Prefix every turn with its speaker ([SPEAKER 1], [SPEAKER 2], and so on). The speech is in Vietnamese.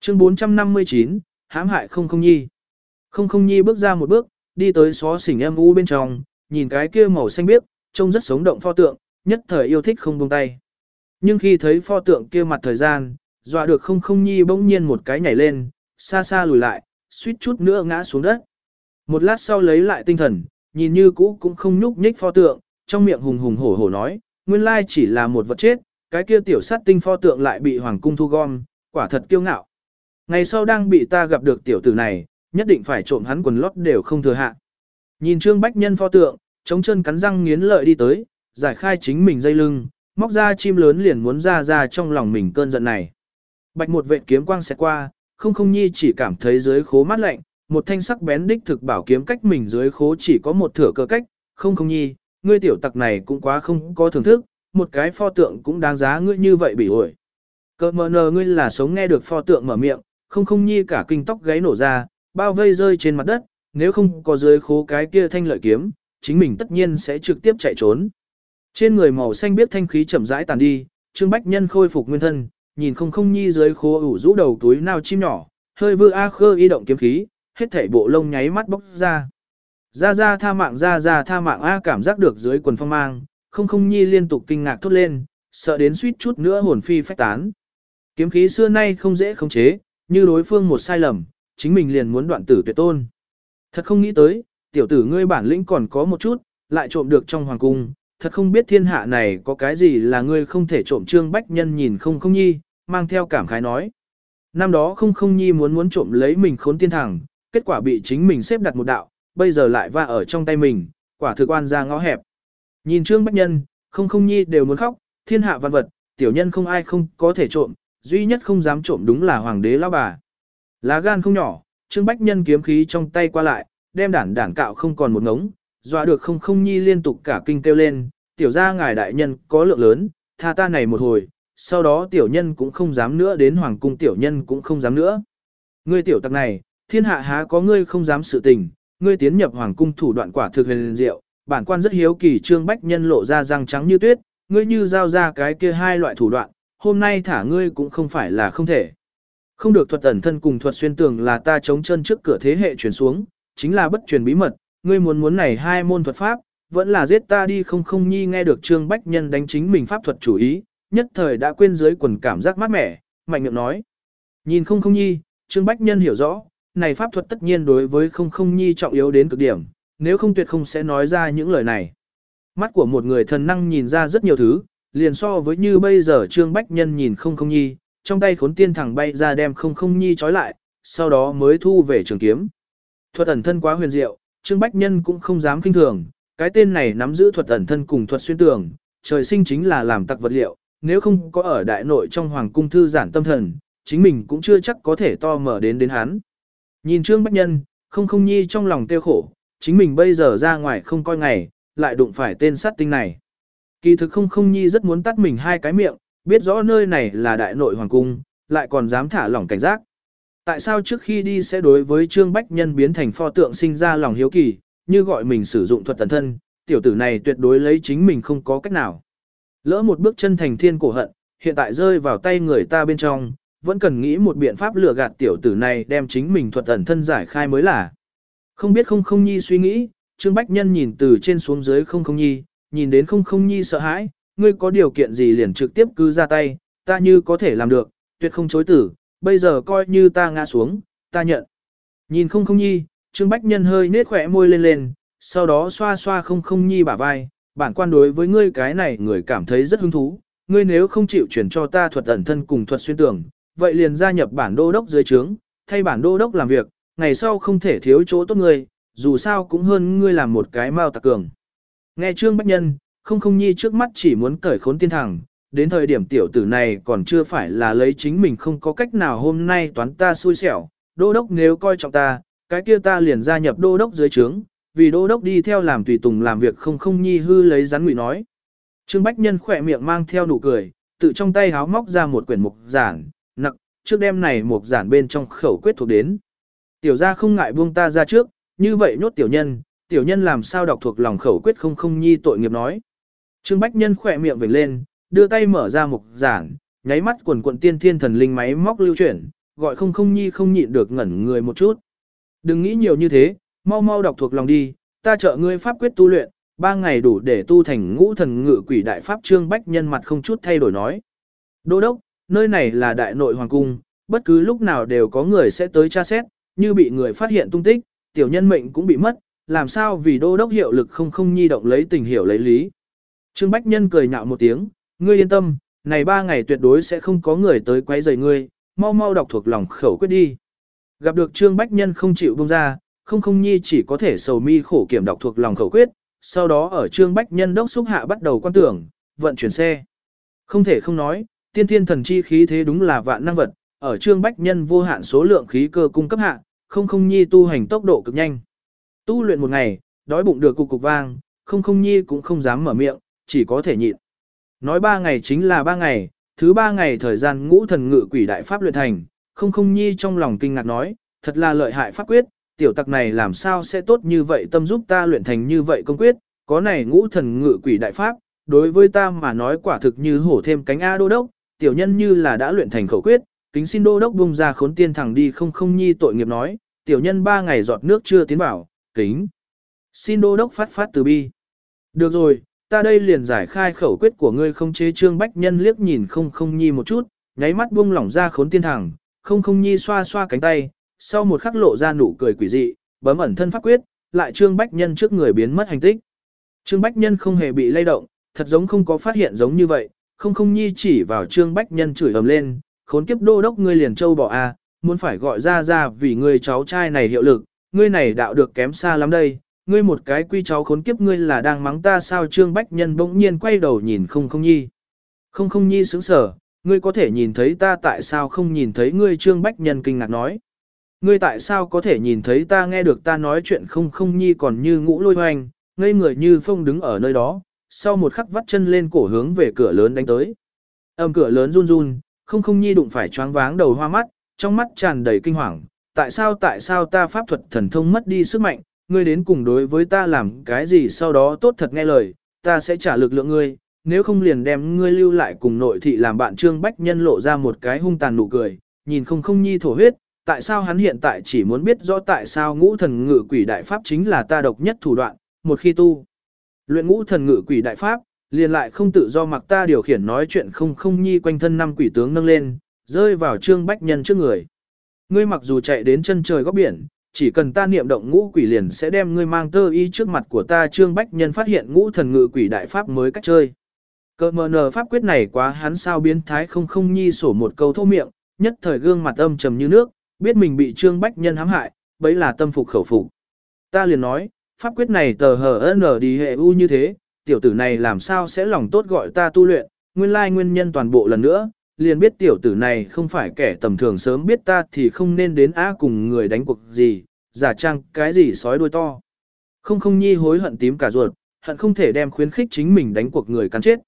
[SPEAKER 1] Chương 459, hãm hại không không nhi. Không không nhi bước ra một bước, đi tới xó xỉnh âm u bên trong, nhìn cái kia màu xanh biếc, trông rất sống động pho tượng, nhất thời yêu thích không buông tay. Nhưng khi thấy pho tượng kia mặt thời gian, dọa được không không nhi bỗng nhiên một cái nhảy lên, xa xa lùi lại, suýt chút nữa ngã xuống đất. Một lát sau lấy lại tinh thần, nhìn như cũ cũng không nhúc nhích pho tượng, trong miệng hùng hùng hổ hổ nói, nguyên lai chỉ là một vật chết, cái kia tiểu sát tinh pho tượng lại bị hoàng cung thu gom, quả thật kiêu ngạo. Ngày sau đang bị ta gặp được tiểu tử này, nhất định phải trộm hắn quần lót đều không thừa hạ. Nhìn Trương Bách Nhân pho tượng, chống chân cắn răng nghiến lợi đi tới, giải khai chính mình dây lưng, móc ra chim lớn liền muốn ra trong lòng mình cơn giận này. Bạch một vệt kiếm quang xẹt qua, không không nhi chỉ cảm thấy dưới khố mát lạnh, một thanh sắc bén đích thực bảo kiếm cách mình dưới khố chỉ có một thửa cơ cách, không không nhi, ngươi tiểu tặc này cũng quá không có thưởng thức, một cái pho tượng cũng đáng giá ngươi như vậy bị ổi. Cơ mờ nờ ngươi là sống nghe được pho tượng mở miệng, không không nhi cả kinh tóc gáy nổ ra, bao vây rơi trên mặt đất, nếu không có dưới khố cái kia thanh lợi kiếm, chính mình tất nhiên sẽ trực tiếp chạy trốn. Trên người màu xanh biết thanh khí chậm rãi tàn đi, Trương Bách Nhân khôi phục nguyên thân, nhìn không không nhi dưới khố ủ rũ đầu túi nào chim nhỏ, hơi vư a khơ y động kiếm khí, hết thảy bộ lông nháy mắt bốc ra. Ra tha mạng a cảm giác được dưới quần phong mang, không không nhi liên tục kinh ngạc thốt lên, sợ đến suýt chút nữa hồn phi phách tán. Kiếm khí xưa nay không dễ khống chế, như đối phương một sai lầm, chính mình liền muốn đoạn tử tuyệt tôn. Thật không nghĩ tới, tiểu tử ngươi bản lĩnh còn có một chút, lại trộm được trong hoàng cung, thật không biết thiên hạ này có cái gì là ngươi không thể trộm. Trương Bách Nhân nhìn không không nhi, mang theo cảm khái nói. Năm đó không không nhi muốn trộm lấy mình khốn tiên thẳng, kết quả bị chính mình xếp đặt một đạo, bây giờ lại va ở trong tay mình, quả thực oan ra ngõ hẹp. Nhìn Trương Bách Nhân, không không nhi đều muốn khóc, thiên hạ văn vật, tiểu nhân không ai không có thể trộm, duy nhất không dám trộm đúng là hoàng đế lão bà. Lá gan không nhỏ, Trương Bách Nhân kiếm khí trong tay qua lại, đem đản cạo không còn một ngống, dọa được không không nhi liên tục cả kinh kêu lên, tiểu gia ngài đại nhân có lượng lớn, tha ta này một hồi, sau đó tiểu nhân cũng không dám nữa đến hoàng cung, tiểu nhân cũng không dám nữa. Ngươi tiểu tặc này, thiên hạ há có ngươi không dám sự tình, ngươi tiến nhập hoàng cung thủ đoạn quả thực huyền diệu, bản quan rất hiếu kỳ. Trương Bách Nhân lộ ra răng trắng như tuyết, ngươi như giao ra cái kia hai loại thủ đoạn, hôm nay thả ngươi cũng không phải là không thể. Không được thuật ẩn thân cùng thuật xuyên tường là ta chống chân trước cửa thế hệ truyền xuống, chính là bất truyền bí mật, ngươi muốn này hai môn thuật pháp, vẫn là giết ta đi. Không không nhi nghe được Trương Bách Nhân đánh chính mình pháp thuật chủ ý, nhất thời đã quên dưới quần cảm giác mát mẻ, mạnh miệng nói. Nhìn không không nhi, Trương Bách Nhân hiểu rõ, này pháp thuật tất nhiên đối với không không nhi trọng yếu đến cực điểm, nếu không tuyệt không sẽ nói ra những lời này. Mắt của một người thần năng nhìn ra rất nhiều thứ, liền so với như bây giờ Trương Bách Nhân nhìn không không nhi, trong tay khốn tiên thẳng bay ra đem không không nhi trói lại, sau đó mới thu về trường kiếm. Thuật ẩn thân quá huyền diệu, Trương Bách Nhân cũng không dám kinh thường, cái tên này nắm giữ thuật ẩn thân cùng thuật xuyên tường, trời sinh chính là làm tặc vật liệu, nếu không có ở đại nội trong hoàng cung thư giãn tâm thần, chính mình cũng chưa chắc có thể to mở đến hắn. Nhìn Trương Bách Nhân, không không nhi trong lòng tiêu khổ, chính mình bây giờ ra ngoài không coi ngày, lại đụng phải tên sát tinh này. Kỳ thực không không nhi rất muốn tắt mình hai cái miệng, biết rõ nơi này là đại nội hoàng cung, lại còn dám thả lỏng cảnh giác. Tại sao trước khi đi sẽ đối với Trương Bách Nhân biến thành pho tượng sinh ra lòng hiếu kỳ, như gọi mình sử dụng thuật tần thân, tiểu tử này tuyệt đối lấy chính mình không có cách nào. Lỡ một bước chân thành thiên cổ hận, hiện tại rơi vào tay người ta bên trong, vẫn cần nghĩ một biện pháp lừa gạt tiểu tử này đem chính mình thuật tần thân giải khai mới là. Không biết không không nhi suy nghĩ, Trương Bách Nhân nhìn từ trên xuống dưới không không nhi, nhìn đến không không nhi sợ hãi, ngươi có điều kiện gì liền trực tiếp cứ ra tay, ta như có thể làm được, tuyệt không chối tử, bây giờ coi như ta ngã xuống, ta nhận. Nhìn không không nhi, Trương Bách Nhân hơi nết khỏe môi lên, sau đó xoa xoa không không nhi bả vai, bản quan đối với ngươi cái này người cảm thấy rất hứng thú, ngươi nếu không chịu chuyển cho ta thuật ẩn thân cùng thuật xuyên tường, vậy liền gia nhập bản đô đốc dưới trướng, thay bản đô đốc làm việc, ngày sau không thể thiếu chỗ tốt ngươi, dù sao cũng hơn ngươi làm một cái mao tặc cường. Nghe Trương Bách Nhân, không không nhi trước mắt chỉ muốn cởi khốn tiên thẳng, đến thời điểm tiểu tử này còn chưa phải là lấy chính mình không có cách nào hôm nay toán ta xui xẻo, đô đốc nếu coi trọng ta, cái kia ta liền gia nhập đô đốc dưới trướng, vì đô đốc đi theo làm tùy tùng làm việc không không nhi hư lấy rắn ngụy nói. Trương Bách Nhân khỏe miệng mang theo nụ cười, tự trong tay háo móc ra một quyển mục giản, nặc, trước đêm này mục giản bên trong khẩu quyết thuộc đến. Tiểu gia không ngại buông ta ra trước, như vậy nhốt tiểu nhân làm sao đọc thuộc lòng khẩu quyết không không nhi tội nghiệp nói. Trương Bách Nhân khỏe miệng vểnh lên, đưa tay mở ra mục giản, nháy mắt quần quận tiên thiên thần linh máy móc lưu chuyển, gọi không không nhi không nhịn được ngẩn người một chút. Đừng nghĩ nhiều như thế, mau mau đọc thuộc lòng đi, ta trợ ngươi pháp quyết tu luyện, 3 ngày đủ để tu thành ngũ thần ngự quỷ đại pháp. Trương Bách Nhân mặt không chút thay đổi nói. Đô đốc, nơi này là đại nội hoàng cung, bất cứ lúc nào đều có người sẽ tới tra xét, như bị người phát hiện tung tích, tiểu nhân mệnh cũng bị mất, làm sao vì đô đốc hiệu lực không không nhi động lấy tình hiểu lấy lý. Trương Bách Nhân cười nhạo một tiếng, ngươi yên tâm, này 3 ngày tuyệt đối sẽ không có người tới quấy rầy ngươi, mau mau đọc thuộc lòng khẩu quyết đi. Gặp được Trương Bách Nhân không chịu buông ra, không không nhi chỉ có thể sầu mi khổ kiểm đọc thuộc lòng khẩu quyết, sau đó ở Trương Bách Nhân đốc xúc hạ bắt đầu quan tưởng, vận chuyển xe. Không thể không nói, tiên thiên thần chi khí thế đúng là vạn năng vật, ở Trương Bách Nhân vô hạn số lượng khí cơ cung cấp hạ, không không nhi tu hành tốc độ cực nhanh. Tu luyện một ngày, đói bụng được cục cục vang, không không nhi cũng không dám mở miệng, chỉ có thể nhịn. Nói 3 ngày chính là 3 ngày, thứ 3 ngày thời gian ngũ thần ngự quỷ đại pháp luyện thành, không không nhi trong lòng kinh ngạc nói, thật là lợi hại pháp quyết, tiểu tặc này làm sao sẽ tốt như vậy tâm giúp ta luyện thành như vậy công quyết, có này ngũ thần ngự quỷ đại pháp, đối với ta mà nói quả thực như hổ thêm cánh A đô đốc, tiểu nhân như là đã luyện thành khẩu quyết, kính xin đô đốc bung ra khốn tiên thẳng đi. Không không nhi tội nghiệp nói, tiểu nhân 3 ngày giọt nước chưa tiến vào, kính xin đô đốc phát từ bi. Được rồi, ta đây liền giải khai khẩu quyết của ngươi. Không chế. Trương Bách Nhân liếc nhìn không không nhi một chút, nháy mắt buông lỏng ra khốn tiên thẳng, không không nhi xoa xoa cánh tay, sau một khắc lộ ra nụ cười quỷ dị, bấm ẩn thân pháp quyết, lại Trương Bách Nhân trước người biến mất hành tích. Trương Bách Nhân không hề bị lay động, thật giống không có phát hiện giống như vậy, không không nhi chỉ vào Trương Bách Nhân chửi ầm lên, khốn kiếp đô đốc ngươi liền châu bỏ a, muốn phải gọi ra vì ngươi cháu trai này hiệu lực, ngươi này đạo được kém xa lắm đây, ngươi một cái quy cháu khốn kiếp ngươi là đang mắng ta sao? Trương Bách Nhân bỗng nhiên quay đầu nhìn không không nhi. Không không nhi sững sờ, ngươi có thể nhìn thấy ta tại sao không nhìn thấy ngươi? Trương Bách Nhân kinh ngạc nói. Ngươi tại sao có thể nhìn thấy ta? Nghe được ta nói chuyện không không nhi còn như ngũ lôi hoành, ngây người như phong đứng ở nơi đó, sau một khắc vắt chân lên cổ hướng về cửa lớn đánh tới. Cửa lớn run run, không không nhi đụng phải choáng váng đầu hoa mắt, trong mắt tràn đầy kinh hoàng. Tại sao ta pháp thuật thần thông mất đi sức mạnh, ngươi đến cùng đối với ta làm cái gì? Sau đó tốt thật nghe lời, ta sẽ trả lực lượng ngươi, nếu không liền đem ngươi lưu lại cùng nội thị làm bạn. Trương Bách Nhân lộ ra một cái hung tàn nụ cười, nhìn không không nhi thổ huyết, tại sao hắn hiện tại chỉ muốn biết rõ tại sao ngũ thần ngự quỷ đại pháp chính là ta độc nhất thủ đoạn, một khi tu luyện ngũ thần ngự quỷ đại pháp, liền lại không tự do mặc ta điều khiển. Nói chuyện không không nhi quanh thân 5 quỷ tướng nâng lên, rơi vào Trương Bách Nhân trước người. Ngươi mặc dù chạy đến chân trời góc biển, chỉ cần ta niệm động ngũ quỷ liền sẽ đem ngươi mang tơ y trước mặt của ta. Trương Bách Nhân phát hiện ngũ thần ngự quỷ đại pháp mới cách chơi. Cơ mờ nờ pháp quyết này quá hắn sao biến thái. Không không nhi sổ một câu thô miệng, nhất thời gương mặt âm trầm như nước, biết mình bị Trương Bách Nhân hãm hại, bấy là tâm phục khẩu phục. Ta liền nói, pháp quyết này tờ hờ n đi hệ u như thế, tiểu tử này làm sao sẽ lòng tốt gọi ta tu luyện, nguyên lai nguyên nhân toàn bộ lần nữa, liền biết tiểu tử này không phải kẻ tầm thường, sớm biết ta thì không nên đến cùng người đánh cuộc gì, giả trang cái gì sói đuôi to. Không không nhi hối hận tím cả ruột, hận không thể đem khuyến khích chính mình đánh cuộc người cắn chết.